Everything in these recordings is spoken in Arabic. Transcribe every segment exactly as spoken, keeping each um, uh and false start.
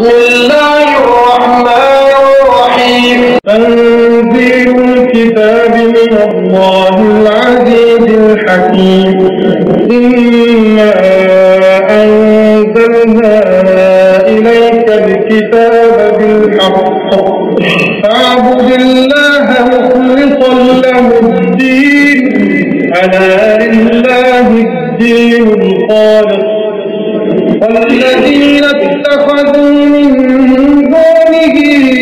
بسم الله الرحمن الرحيم تنزيل الكتاب من الله العزيز الحكيم إنا أنزلنا إليك الكتاب بالحق فاعبد الله مخلصا له الدين ألا لله الدين الخالص والذين اتخذوا من دونه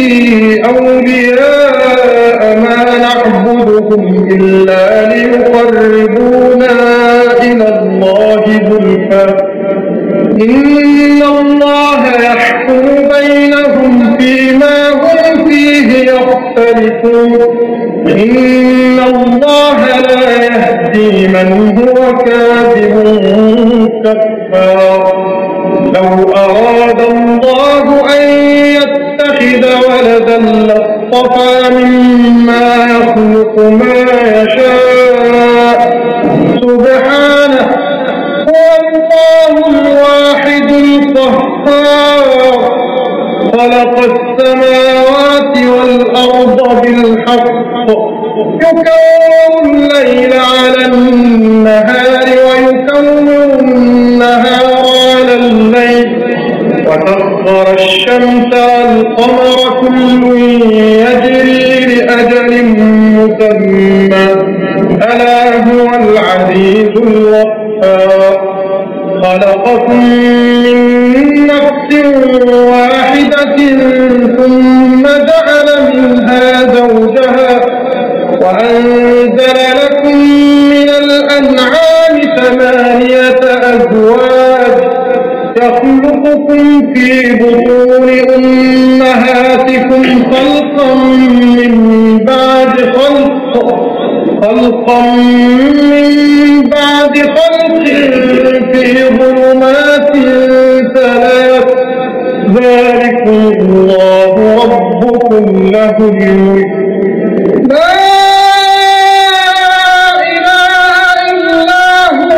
أولياء ما نعبدهم إلا ليقربونا إلى الله زلفى إن الله يحكم بينهم فيما هم فيه يختلفون إن الله لا يهدي من هو كاذب كفار لو أراد الله أن يتخذ ولدا لاصطفى مما يخلق ما يشاء سبحانه هو الله الواحد القهار خلق السماوات والأرض بالحق يكور الليل على النهار ويكور النهار على الليل وسخر الشمس والقمر كل يجري لأجل مسمى ألا هو العزيز الغفار خلقكم من نفس واحدة ثم جعل منها زوجها وأنزل لكم من الأنعام ثمانية أزواج يخلقكم في بطون أمهاتكم خلقا من بعد خلق خلقا من بعد خلق في ظلمات ثلاث ذلكم الله ربكم له الملك لا إله إلا هو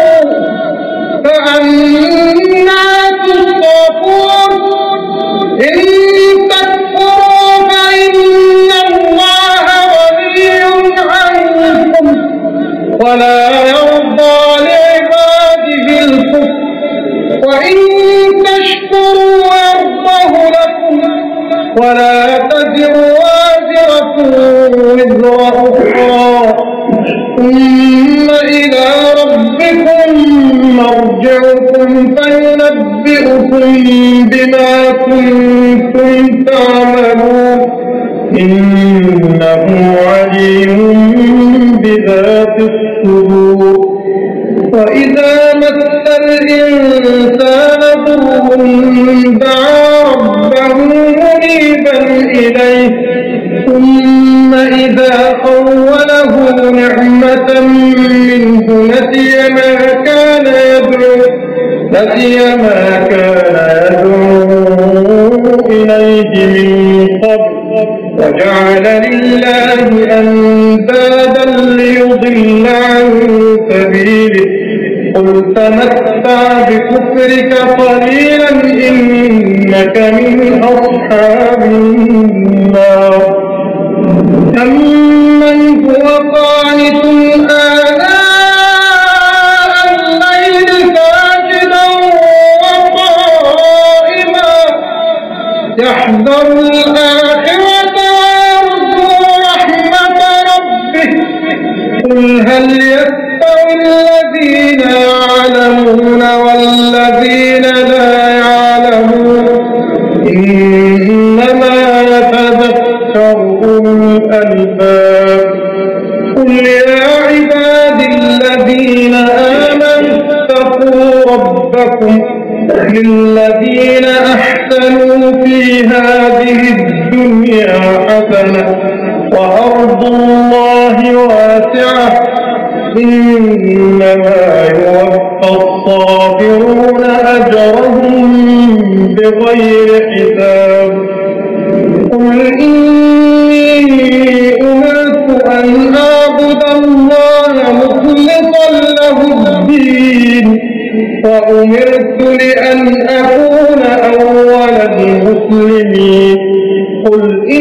فأنا تصرفون إن تكفروا فإن الله غني عنكم ولا يرضى لعباده الكفر وإن تشكروا يرضه لكم ولا تزر وازرة وزر أخرى ثم إلى ربكم مرجعكم فينبئكم بما كنتم تعملون إنه عليم بذات الصدور وإذا مس الإنسان ضر دعا ربه منيبا إليه ثم إذا خوله نعمة منه نسي ما كان يدعو نسي ما كان يدعو إليه من قبل وجعل لله أندادا ليضل عن سبيله قل تمتع بكفرك قليلا إنك من أصحاب النار أمن هو قانت آناء الليل ساجدا وقائما يحذر الآخرة ويرجو رحمة ربه قل هل يستوي الذين يعلمون والذين لا يعلمون إنما يتذكر أولو الألباب قل يا عبادي الذين آمنوا اتقوا ربكم للذين أحسنوا في هذه الدنيا حسنة وأرض الله واسعة إنما يوفى الصابرون أجرهم بغير حساب قل إني أمرت أن أعبد الله مخلصا له الدين وأمرت لأن أكون أول المسلمين المسلمين قل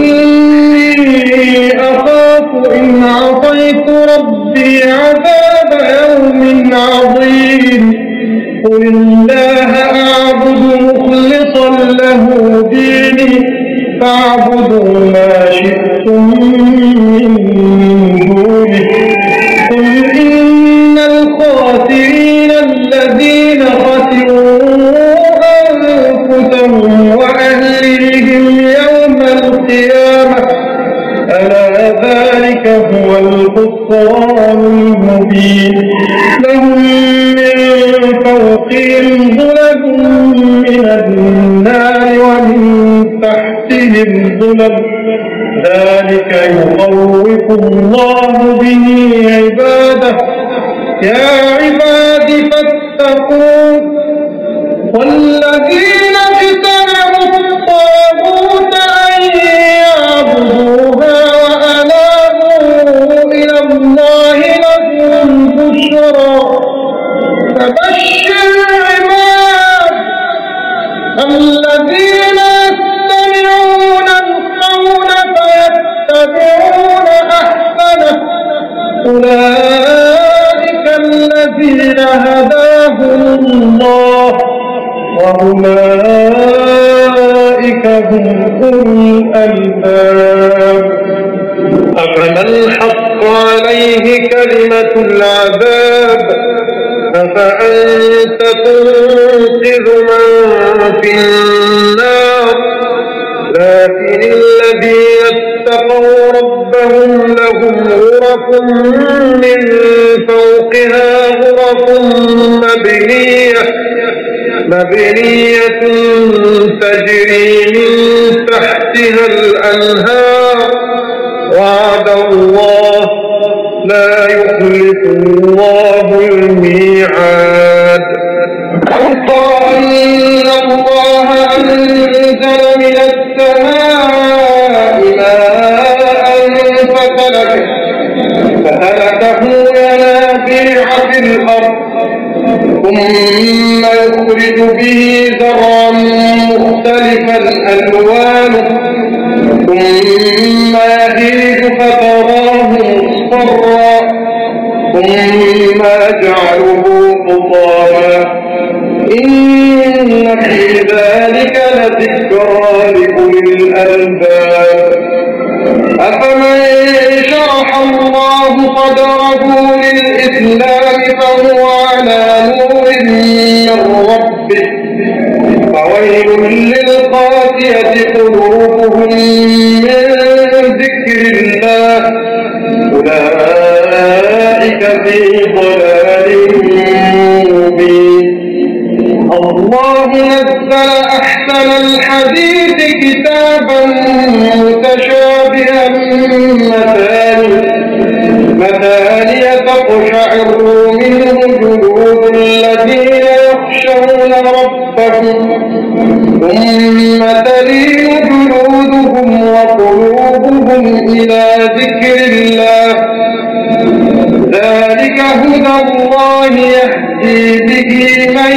إني أخاف إن عصيت ربي عذاب يوم عظيم قل الله أعبد مخلصا له ديني فاعبدوا ما شئتم من دونه قل إن الخاسرين الذين خسروا أنفسهم وأهليهم يوم القيامة ألا ذلك هو الخسران المبين لهم من فوقهم ظلل من النار ومن تحتهم ظلل ذلك يخوف الله به عباده يا عباد فاتقون والذين اجتنبوا الطاغوت أن يعبدوها وأنابوا إلى الله لهم بشرى فبشر عباد الذين يستمعون القول فيتبعون أحسنه أولئك الذين هداهم الله وأولئك هم أولو الألباب أفمن حق عليه كلمة العذاب أفأنت تنقذ من في النار لكن الذين اتقوا ربهم لهم غرف من فوقها غرف مبنية مبنية تجري من تحتها الأنهار وعد الله لا يخلف الله الميعاد وقال إن الله أنزل من السماء ماء فسلكه فسلكه ينابيع في الأرض ثم يخرج به زرعا مختلفا ألوانه ثم يهيج فتراه مصفرا ثم يجعله حطاما إن في ذلك لذكرى لأولي الألباب أفمن شرح الله صدره للإسلام فهو على نور من ربه فويل للقاسية قلوبهم من ذكر الله أولئك في ضلال مبين الله نزل أحسن الحديث كتابا متشابها مثانية تقشعر منه جلود الذين يخشون ربهم ثم تلين جلودهم وقلوبهم إلى ذكر الله ذلك هدى الله يهدي به من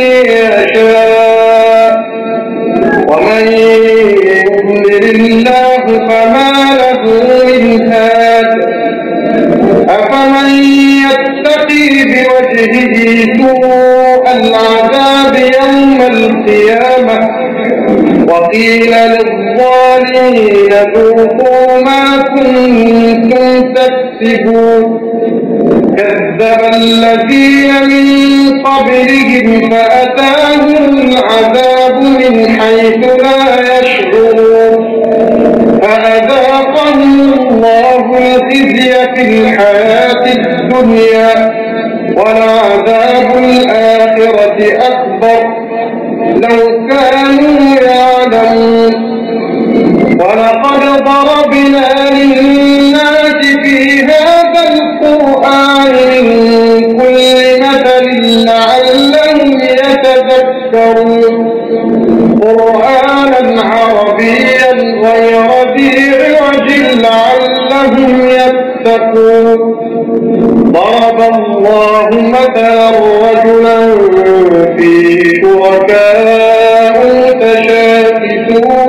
يشاء ومن يضلل الله فما له من هاد أفمن يتقي بوجهه سوء العذاب يوم القيامة وقيل للظالمين ذوقوا ما كنتم تكسبون كذب الذين من قبلهم فأتاهم العذاب من حيث لا يشعرون فأذاقهم الله الخزي في الحياة الدنيا ولعذاب الآخرة أكبر لو كانوا يعلمون ولقد ضربنا للناس في هذا القرآن من كل مثل لعلهم يتذكرون قرآنا عربيا غير ذي عوج لعلهم يتقون ضرب الله مثلا رجلا فيه شركاء متشاكسون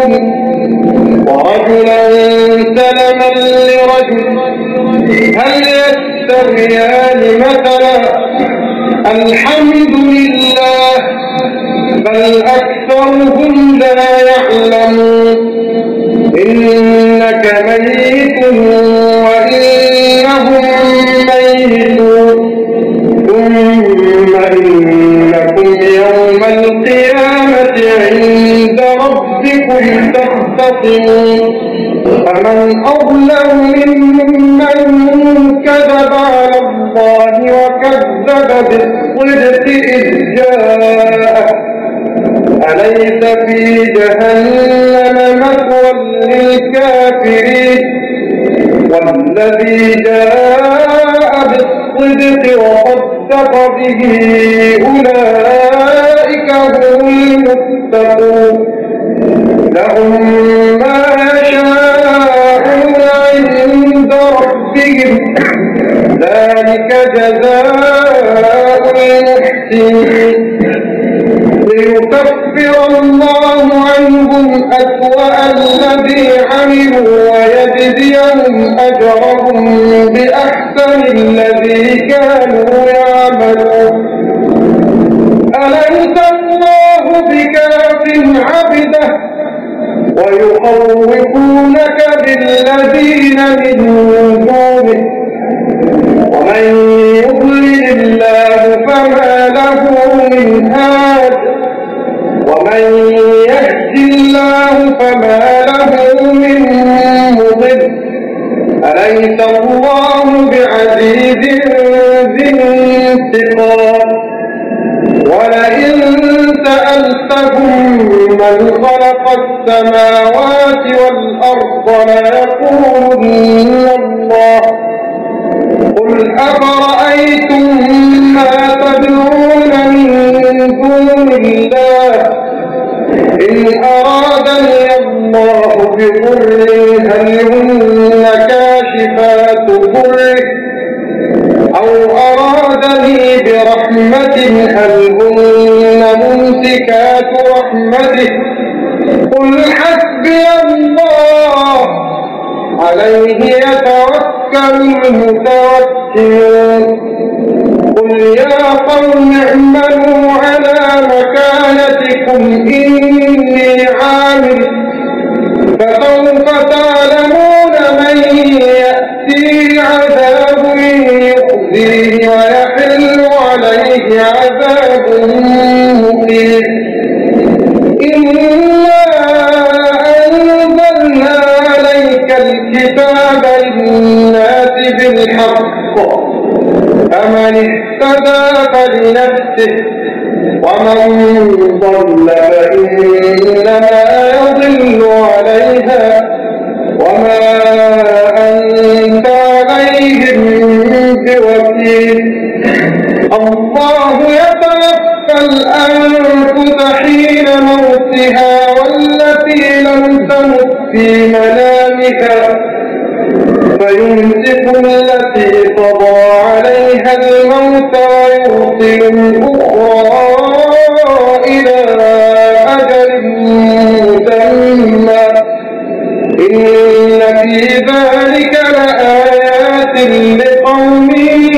يستويان مثلا الحمد لله بل أكثرهم لا يعلمون إنك ميت وإنهم ميتون ثم إنكم يوم القيامة عند ربكم تختصمون فمن أظلم ممن كذب على الله وكذب بالصدق إذ جاءه أليس في جهنم مثوى للكافرين والذي جاء بالصدق وصدق به أولئك هم المتقون لهم ما يشاءون عند ربهم ذلك جزاء المحسنين ليكفر الله عنهم أسوأ الذي عملوا ويجزيهم أجرهم بأحسن الذي كانوا يعملون أليس الله بكاف عبده ويخوفونك بالذين من دونه ومن يضلل الله فما له من هاد ومن يهد الله فما له من مضل أليس الله بعزيز ذي انتقام ولئن سألتهم من خلق السماوات والأرض ليقولن الله قل أفرأيتم ما تدعون من دون الله إن أرادني الله بضر هل هن كاشفات ضره أو أرادني برحمة هل هن ممسكات رحمته قل حسبي الله عليه يتوكل المتوكلون قل يا قوم اعملوا على مكانتكم إني عامل فسوف تعلمون من يأتيه عذاب يخزيه ويحل عليه عذاب مقيم إنا أنزلنا عليك الكتاب للناس بالحق فمن اهتدى فلنفسه ومن ضل فإنما يضل عليها وما أنت عليهم بوكيل الله يتوفى الأنفس حين موتها والتي لم تمت في منامها فيمسك التي قضى عليها الموت ويرسل الأخرى إلى أجل مسمى إن في ذلك لآيات لقوم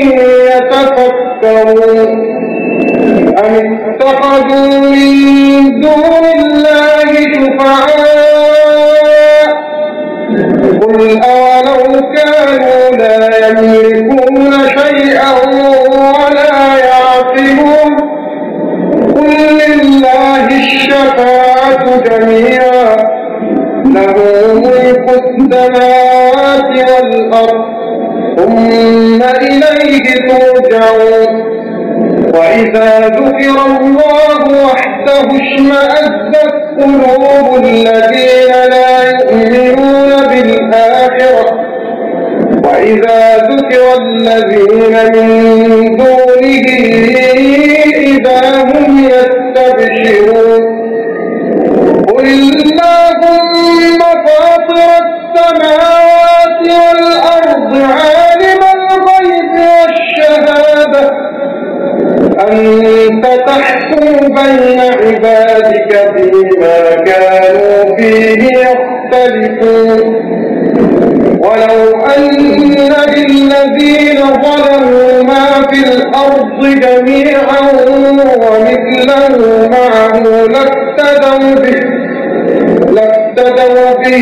يتفكرون أم اتخذوا من دون الله شفعاء قل أولو كانوا لا يملكون شيئا ولا يعقلون قل لله الشفاعة جميعا له ملك السماوات والأرض ثم إليه ترجعون وإذا ذكر الله وحده اشمأزت قلوب الذين لا يؤمنون بالآخرة وإذا ذكر الذين من دونه إذا هم يستبشرون قل اللهم فاطر السماوات والأرض عالم الغيب والشهادة أنت تحكم بين عبادك فيما كانوا فيه يختلفون ولو أن للذين ظلموا به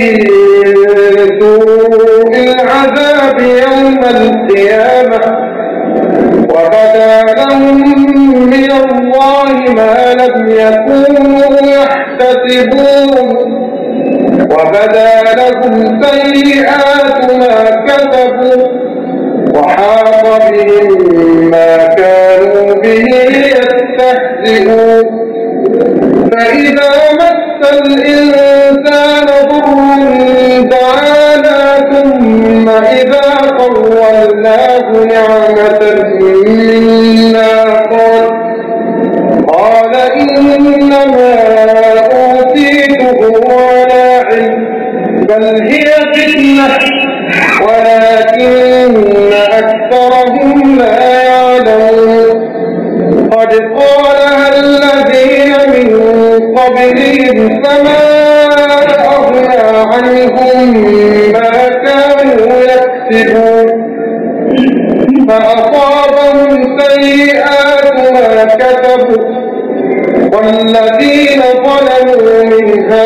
سوء العذاب يوم القيامة وبدا لهم من الله ما لم يكونوا يحتسبون وبدا لهم سيئات ما كسبوا وحاق بهم ما كانوا به يستهزئون فإذا مس الإنسان ضر دعانا ثم إذا خولناه نعمة منا قال قال إنما أوتيته على علم بل هي فتنة ولكن أكثرهم لا يعلمون قد قالها الذين من قبلهم فما أغنى عنهم ما كانوا يكسبون فأصابهم سيئات ما كسبوا والذين ظلموا من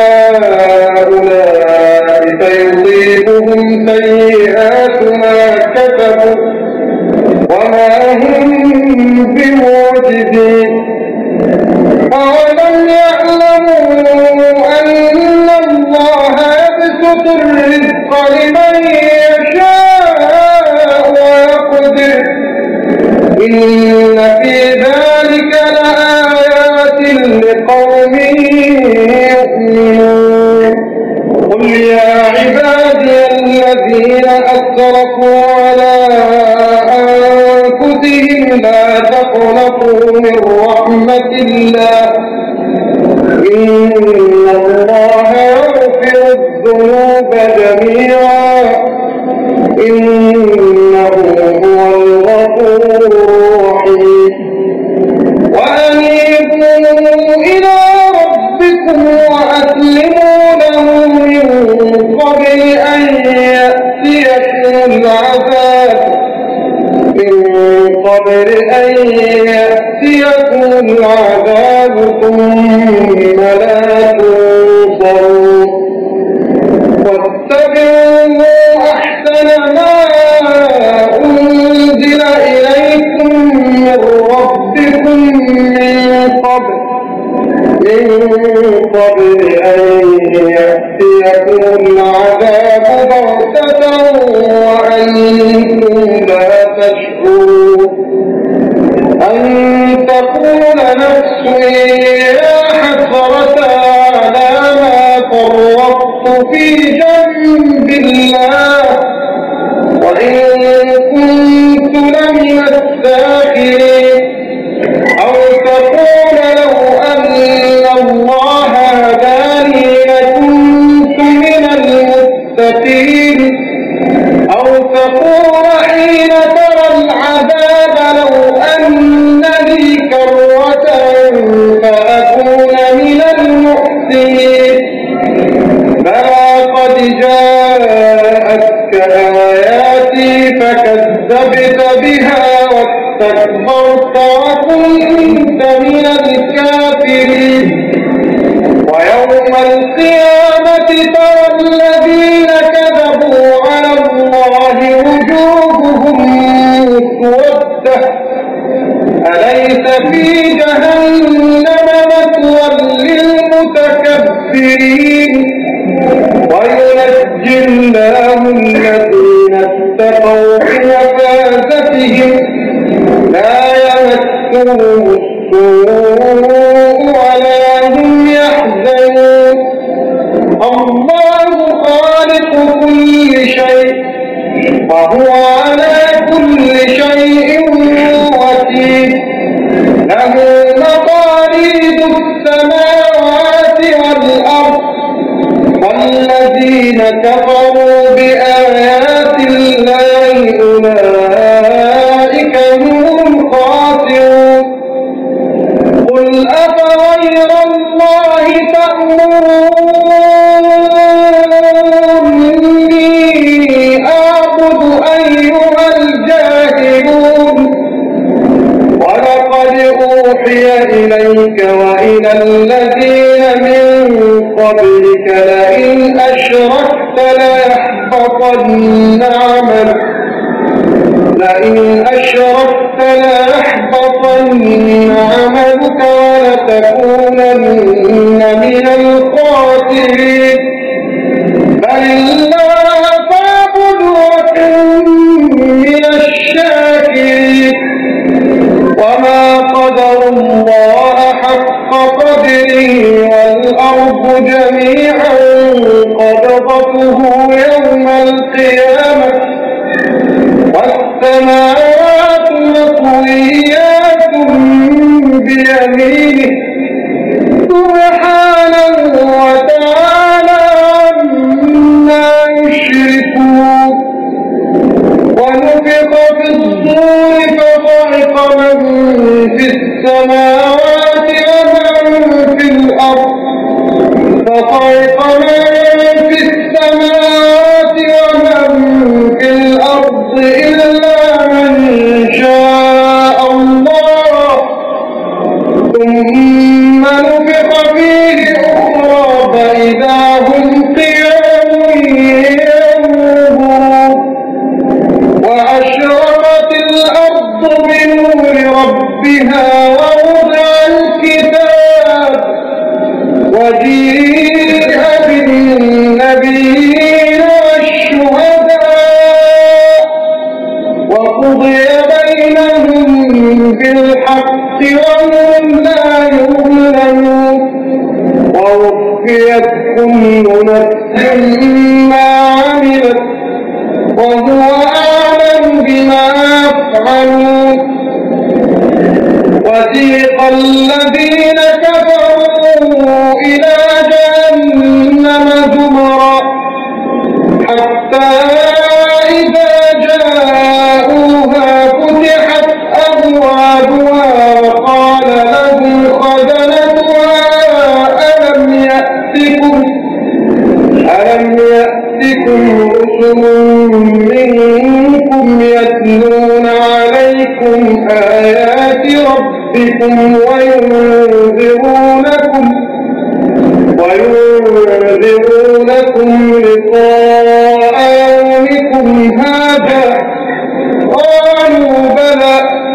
هؤلاء فيصيبهم سيئات ما كسبوا وما هم بمعجزين أولم يعلموا أن الله يبسط الرزق لمن يشاء ويقدر إن في ذلك لآيات لقوم يؤمنون قل يا عبادي الذين أسرفوا على أنفسهم لا تقنطوا من رحمة الله إن الله يغفر الذنوب جميعا إنه هو الغفور الرحيم وأنيبوا إلى ربكم وأسلموا له من قبل أن يأتيكم العذاب من قبل أن يأتيكم العذاب ثم لا تنصرون واتبعوا أحسن ما أنزل إليكم من ربكم من قبل من قبل أن يأتيكم العذاب بغتة وأنتم لا تشعرون أن تقول نفس يا حسرة على ما فرطت في جنب الله وإن كنت لمن الساخرين أو تقول لو أن الله هداني لكنت من المتقين أو تقول حين ترى العذاب لو أن لي كرة فأكون من المحسنين بلى قد جاءتك آياتي فكذبت بها واستكبرت وكنت من الكافرين ويوم القيامة ترى الذين كذبوا على الله وجوههم مسودة أليس في جهنم مثوى للمتكبرين وينجي الله الذين اتقوا بمفازتهم لا يمسهم السوء ولا هم يحزنون الله خالق كل شيء وهو على كل شيء وكيل له مقاليد السماوات والأرض والذين كفروا بآيات الله أولئك هم الخاسرون قل أفغير الله تأمروني أعبد أيها الجاهلون ولقد أوحي إليك وإلى الذين من قبلك لئن أشركت ليحبطن عملك لئن أشركت ليحبطن عملك ولتكونن من الخاسرين بل الله فاعبد وكن من الشاكرين وما قدر الله حق قدره والأرض جميعا قبضته يوم القيامة والسماوات مطويات بيمينه سبحانه وتعالى عما يشركون ونفخ في الصور فصعق من في السماوات ومن في الأرض فصعق من في السماوات ومن في الأرض إلا من شاء الله ثم نفخ فيه أخرى فإذا هم قيام ينظرون وأشرقت الأرض بنور ربها ووضع الكتاب وجيء بالنبيين والشهداء وقضي بينهم بالحق وهم لا يظلمون ووفيت كل نفس ما عملت وهو أعلم بما يفعلون وسيق الذين كفروا إلى جهنم زمرا حتى إذا جاءوها فتحت أبوابها وقال لهم خزنتها ألم يأتكم ألم يأتكم رسل منكم يتلون عليكم آيات ربكم وينذرونكم وينذرونكم لقاء يومكم هذا قالوا بلى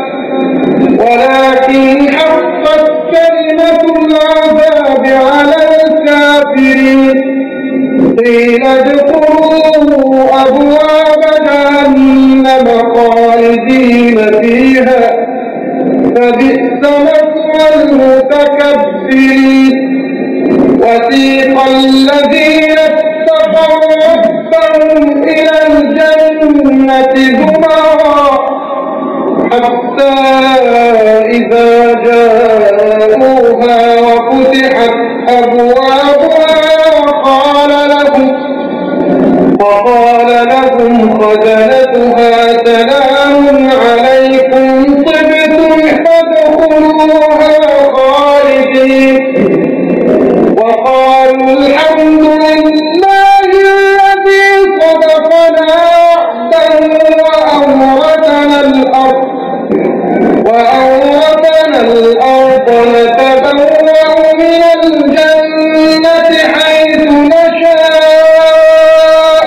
ولكن حقت كلمة العذاب على الكافرين قيل ادخلوا أبواب جهنم خالدين فيها فبئس مثوى المتكبرين وسيق الذين اتقوا ربهم إلى الجنة زمرا حتى إذا جاءوها وفتحت أبوابها وقال لهم وقال لهم خزنتها سلام عليكم طبتم فادخلوها خالدين وقالوا الحمد لله الذي صدقنا وعده وأورثنا الأرض وأورثنا الأرض نتبوأ من الجنة حيث نشاء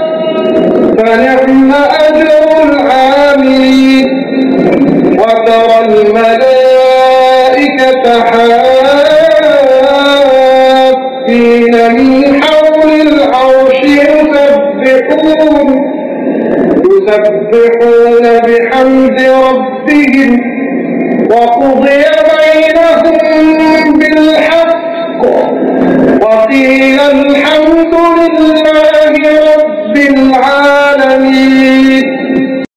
فنعم أجر العاملين وترى الملائكة حافين من حول العرش يسبحون يسبحون بحمد ربهم وقضي بينهم